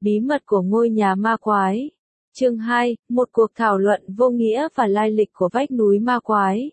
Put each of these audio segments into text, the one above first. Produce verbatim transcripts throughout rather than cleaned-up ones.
Bí mật của ngôi nhà ma quái. Chương hai, một cuộc thảo luận vô nghĩa và lai lịch của vách núi ma quái.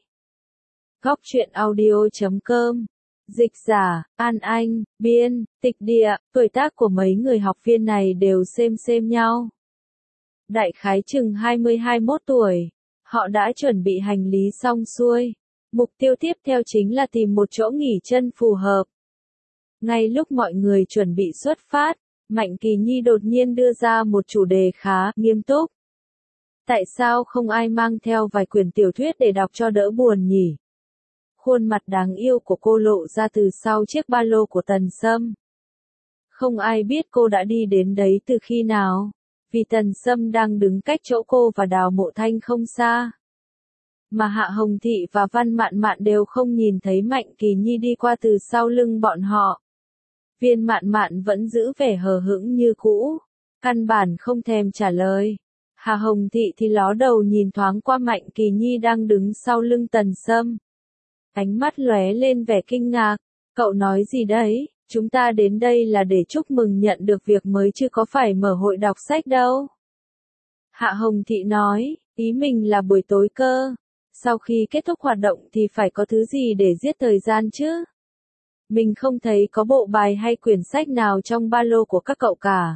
Góc truyện audio chấm com. Dịch giả, An Anh, biên, tịch địa, tuổi tác của mấy người học viên này đều xem xem nhau. Đại khái chừng hai mươi hai mươi mốt tuổi, họ đã chuẩn bị hành lý xong xuôi. Mục tiêu tiếp theo chính là tìm một chỗ nghỉ chân phù hợp. Ngay lúc mọi người chuẩn bị xuất phát, Mạnh Kỳ Nhi đột nhiên đưa ra một chủ đề khá nghiêm túc. Tại sao không ai mang theo vài quyển tiểu thuyết để đọc cho đỡ buồn nhỉ? Khuôn mặt đáng yêu của cô lộ ra từ sau chiếc ba lô của Tần Sâm. Không ai biết cô đã đi đến đấy từ khi nào, vì Tần Sâm đang đứng cách chỗ cô và Đào Mộ Thanh không xa. Mà Hạ Hồng Thị và Văn Mạn Mạn đều không nhìn thấy Mạnh Kỳ Nhi đi qua từ sau lưng bọn họ. Viên Mạn Mạn vẫn giữ vẻ hờ hững như cũ, căn bản không thèm trả lời. Hạ Hồng Thị thì ló đầu nhìn thoáng qua Mạnh Kỳ Nhi đang đứng sau lưng Tần Sâm. Ánh mắt lóe lên vẻ kinh ngạc, cậu nói gì đấy, chúng ta đến đây là để chúc mừng nhận được việc mới chứ có phải mở hội đọc sách đâu. Hạ Hồng Thị nói, ý mình là buổi tối cơ, sau khi kết thúc hoạt động thì phải có thứ gì để giết thời gian chứ. Mình không thấy có bộ bài hay quyển sách nào trong ba lô của các cậu cả.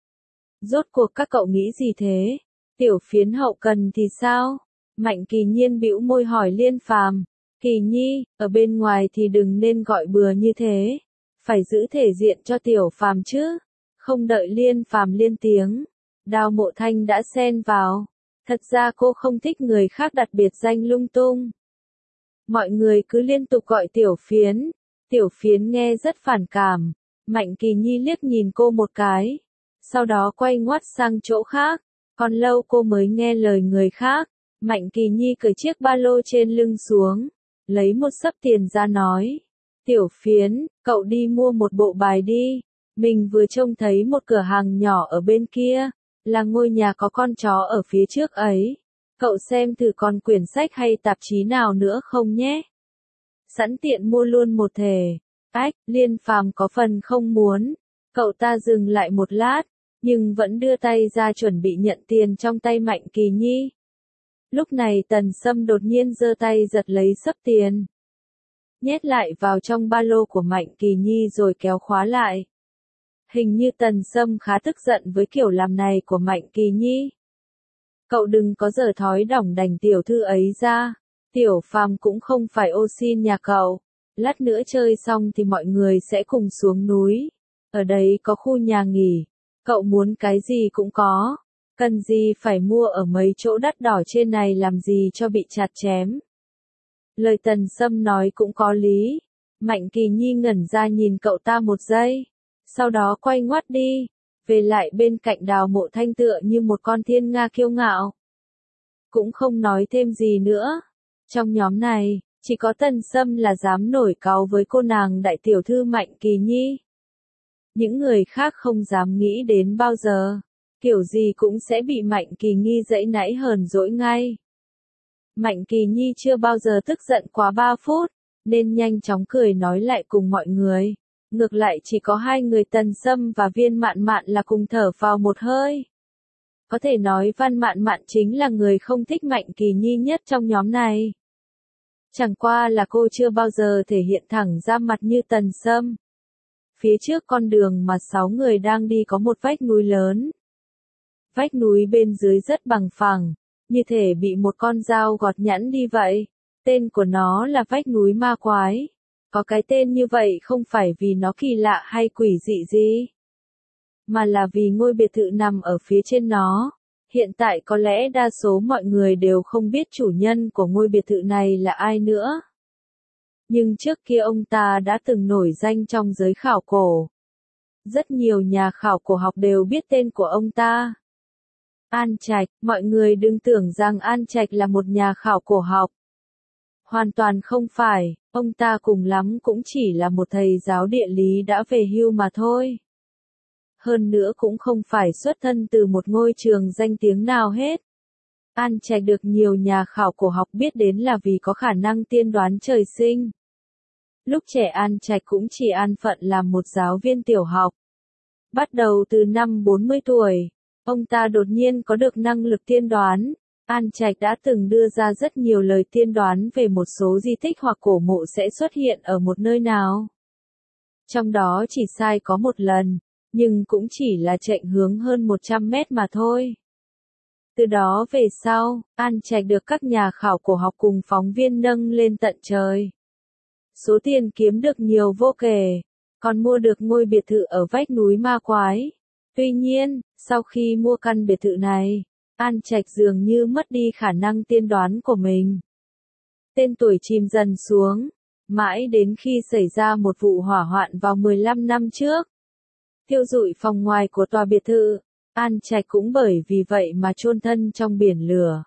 Rốt cuộc các cậu nghĩ gì thế? Tiểu Phiến hậu cần thì sao? Mạnh Kỳ Nhiên bĩu môi hỏi Liên Phàm. Kỳ Nhi, ở bên ngoài thì đừng nên gọi bừa như thế. Phải giữ thể diện cho Tiểu Phàm chứ. Không đợi Liên Phàm lên tiếng, Đào Mộ Thanh đã xen vào. Thật ra cô không thích người khác đặt biệt danh lung tung. Mọi người cứ liên tục gọi Tiểu Phiến. Tiểu Phiến nghe rất phản cảm. Mạnh Kỳ Nhi liếc nhìn cô một cái, sau đó quay ngoắt sang chỗ khác. Còn lâu cô mới nghe lời người khác. Mạnh Kỳ Nhi cởi chiếc ba lô trên lưng xuống, lấy một xấp tiền ra nói. Tiểu Phiến, cậu đi mua một bộ bài đi. Mình vừa trông thấy một cửa hàng nhỏ ở bên kia, là ngôi nhà có con chó ở phía trước ấy. Cậu xem thử còn quyển sách hay tạp chí nào nữa không nhé. Sẵn tiện mua luôn một thể. Ách, Liên Phàm có phần không muốn. Cậu ta dừng lại một lát, nhưng vẫn đưa tay ra chuẩn bị nhận tiền trong tay Mạnh Kỳ Nhi. Lúc này Tần Sâm đột nhiên giơ tay giật lấy xấp tiền, nhét lại vào trong ba lô của Mạnh Kỳ Nhi rồi kéo khóa lại. Hình như Tần Sâm khá tức giận với kiểu làm này của Mạnh Kỳ Nhi. Cậu đừng có giở thói đỏng đành tiểu thư ấy ra. Tiểu Phàm cũng không phải ô xin nhà cậu. Lát nữa chơi xong thì mọi người sẽ cùng xuống núi. Ở đấy có khu nhà nghỉ. Cậu muốn cái gì cũng có. Cần gì phải mua ở mấy chỗ đắt đỏ trên này làm gì cho bị chặt chém. Lời Tần Sâm nói cũng có lý. Mạnh Kỳ Nhi ngẩn ra nhìn cậu ta một giây. Sau đó quay ngoắt đi. Về lại bên cạnh Đào Mộ Thanh tựa như một con thiên nga kiêu ngạo. Cũng không nói thêm gì nữa. Trong nhóm này, chỉ có Tần Sâm là dám nổi cáu với cô nàng đại tiểu thư Mạnh Kỳ Nhi. Những người khác không dám nghĩ đến bao giờ. Kiểu gì cũng sẽ bị Mạnh Kỳ Nhi giãy nãy hờn dỗi ngay. Mạnh Kỳ Nhi chưa bao giờ tức giận quá ba phút, nên nhanh chóng cười nói lại cùng mọi người. Ngược lại chỉ có hai người Tần Sâm và Viên Mạn Mạn là cùng thở vào một hơi. Có thể nói Văn Mạn Mạn chính là người không thích Mạnh Kỳ Nhi nhất trong nhóm này. Chẳng qua là cô chưa bao giờ thể hiện thẳng ra mặt như Tần Sâm. Phía trước con đường mà sáu người đang đi có một vách núi lớn. Vách núi bên dưới rất bằng phẳng, như thể bị một con dao gọt nhẵn đi vậy. Tên của nó là vách núi ma quái. Có cái tên như vậy không phải vì nó kỳ lạ hay quỷ dị gì, mà là vì ngôi biệt thự nằm ở phía trên nó. Hiện tại có lẽ đa số mọi người đều không biết chủ nhân của ngôi biệt thự này là ai nữa. Nhưng trước kia ông ta đã từng nổi danh trong giới khảo cổ. Rất nhiều nhà khảo cổ học đều biết tên của ông ta. An Trạch, mọi người đừng tưởng rằng An Trạch là một nhà khảo cổ học. Hoàn toàn không phải, ông ta cùng lắm cũng chỉ là một thầy giáo địa lý đã về hưu mà thôi. Hơn nữa cũng không phải xuất thân từ một ngôi trường danh tiếng nào hết. An Trạch được nhiều nhà khảo cổ học biết đến là vì có khả năng tiên đoán trời sinh. Lúc trẻ An Trạch cũng chỉ an phận làm một giáo viên tiểu học. Bắt đầu từ năm bốn mươi tuổi, ông ta đột nhiên có được năng lực tiên đoán. An Trạch đã từng đưa ra rất nhiều lời tiên đoán về một số di tích hoặc cổ mộ sẽ xuất hiện ở một nơi nào. Trong đó chỉ sai có một lần, nhưng cũng chỉ là chệch hướng hơn một trăm mét mà thôi. Từ đó về sau, An Trạch được các nhà khảo cổ học cùng phóng viên nâng lên tận trời. Số tiền kiếm được nhiều vô kể, còn mua được ngôi biệt thự ở vách núi ma quái. Tuy nhiên, sau khi mua căn biệt thự này, An Trạch dường như mất đi khả năng tiên đoán của mình. Tên tuổi chìm dần xuống, mãi đến khi xảy ra một vụ hỏa hoạn vào mười lăm năm trước. Thiêu rụi phòng ngoài của tòa biệt thự, An Trạch cũng bởi vì vậy mà chôn thân trong biển lửa.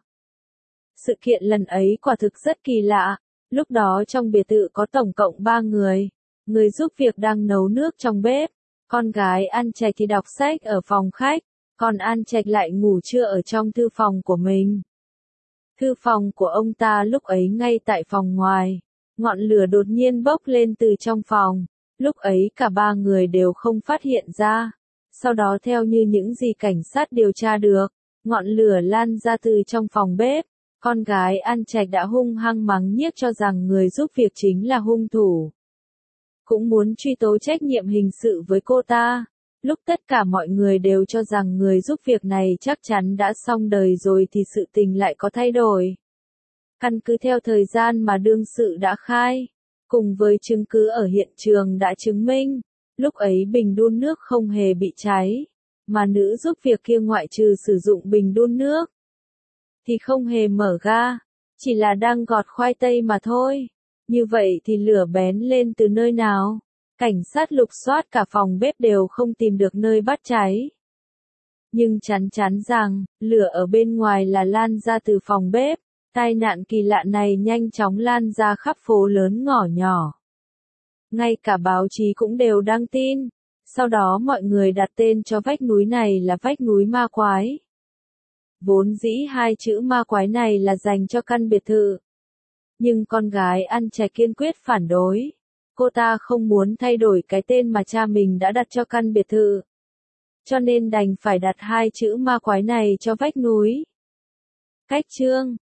Sự kiện lần ấy quả thực rất kỳ lạ, lúc đó trong biệt thự có tổng cộng ba người, người giúp việc đang nấu nước trong bếp, con gái An Trạch thì đọc sách ở phòng khách, còn An Trạch lại ngủ trưa ở trong thư phòng của mình. Thư phòng của ông ta lúc ấy ngay tại phòng ngoài, ngọn lửa đột nhiên bốc lên từ trong phòng, lúc ấy cả ba người đều không phát hiện ra. Sau đó theo như những gì cảnh sát điều tra được, ngọn lửa lan ra từ trong phòng bếp, con gái An Trạch đã hung hăng mắng nhiếc cho rằng người giúp việc chính là hung thủ. Cũng muốn truy tố trách nhiệm hình sự với cô ta. Lúc tất cả mọi người đều cho rằng người giúp việc này chắc chắn đã xong đời rồi thì sự tình lại có thay đổi. Căn cứ theo thời gian mà đương sự đã khai, cùng với chứng cứ ở hiện trường đã chứng minh, lúc ấy bình đun nước không hề bị cháy, mà nữ giúp việc kia ngoại trừ sử dụng bình đun nước, thì không hề mở ga, chỉ là đang gọt khoai tây mà thôi. Như vậy thì lửa bén lên từ nơi nào? Cảnh sát lục soát cả phòng bếp đều không tìm được nơi bắt cháy. Nhưng chắn chắn rằng, lửa ở bên ngoài là lan ra từ phòng bếp. Tai nạn kỳ lạ này nhanh chóng lan ra khắp phố lớn ngõ nhỏ. Ngay cả báo chí cũng đều đăng tin. Sau đó mọi người đặt tên cho vách núi này là vách núi ma quái. Vốn dĩ hai chữ ma quái này là dành cho căn biệt thự. Nhưng con gái An Trạch kiên quyết phản đối. Cô ta không muốn thay đổi cái tên mà cha mình đã đặt cho căn biệt thự. Cho nên đành phải đặt hai chữ ma quái này cho vách núi. Cách chương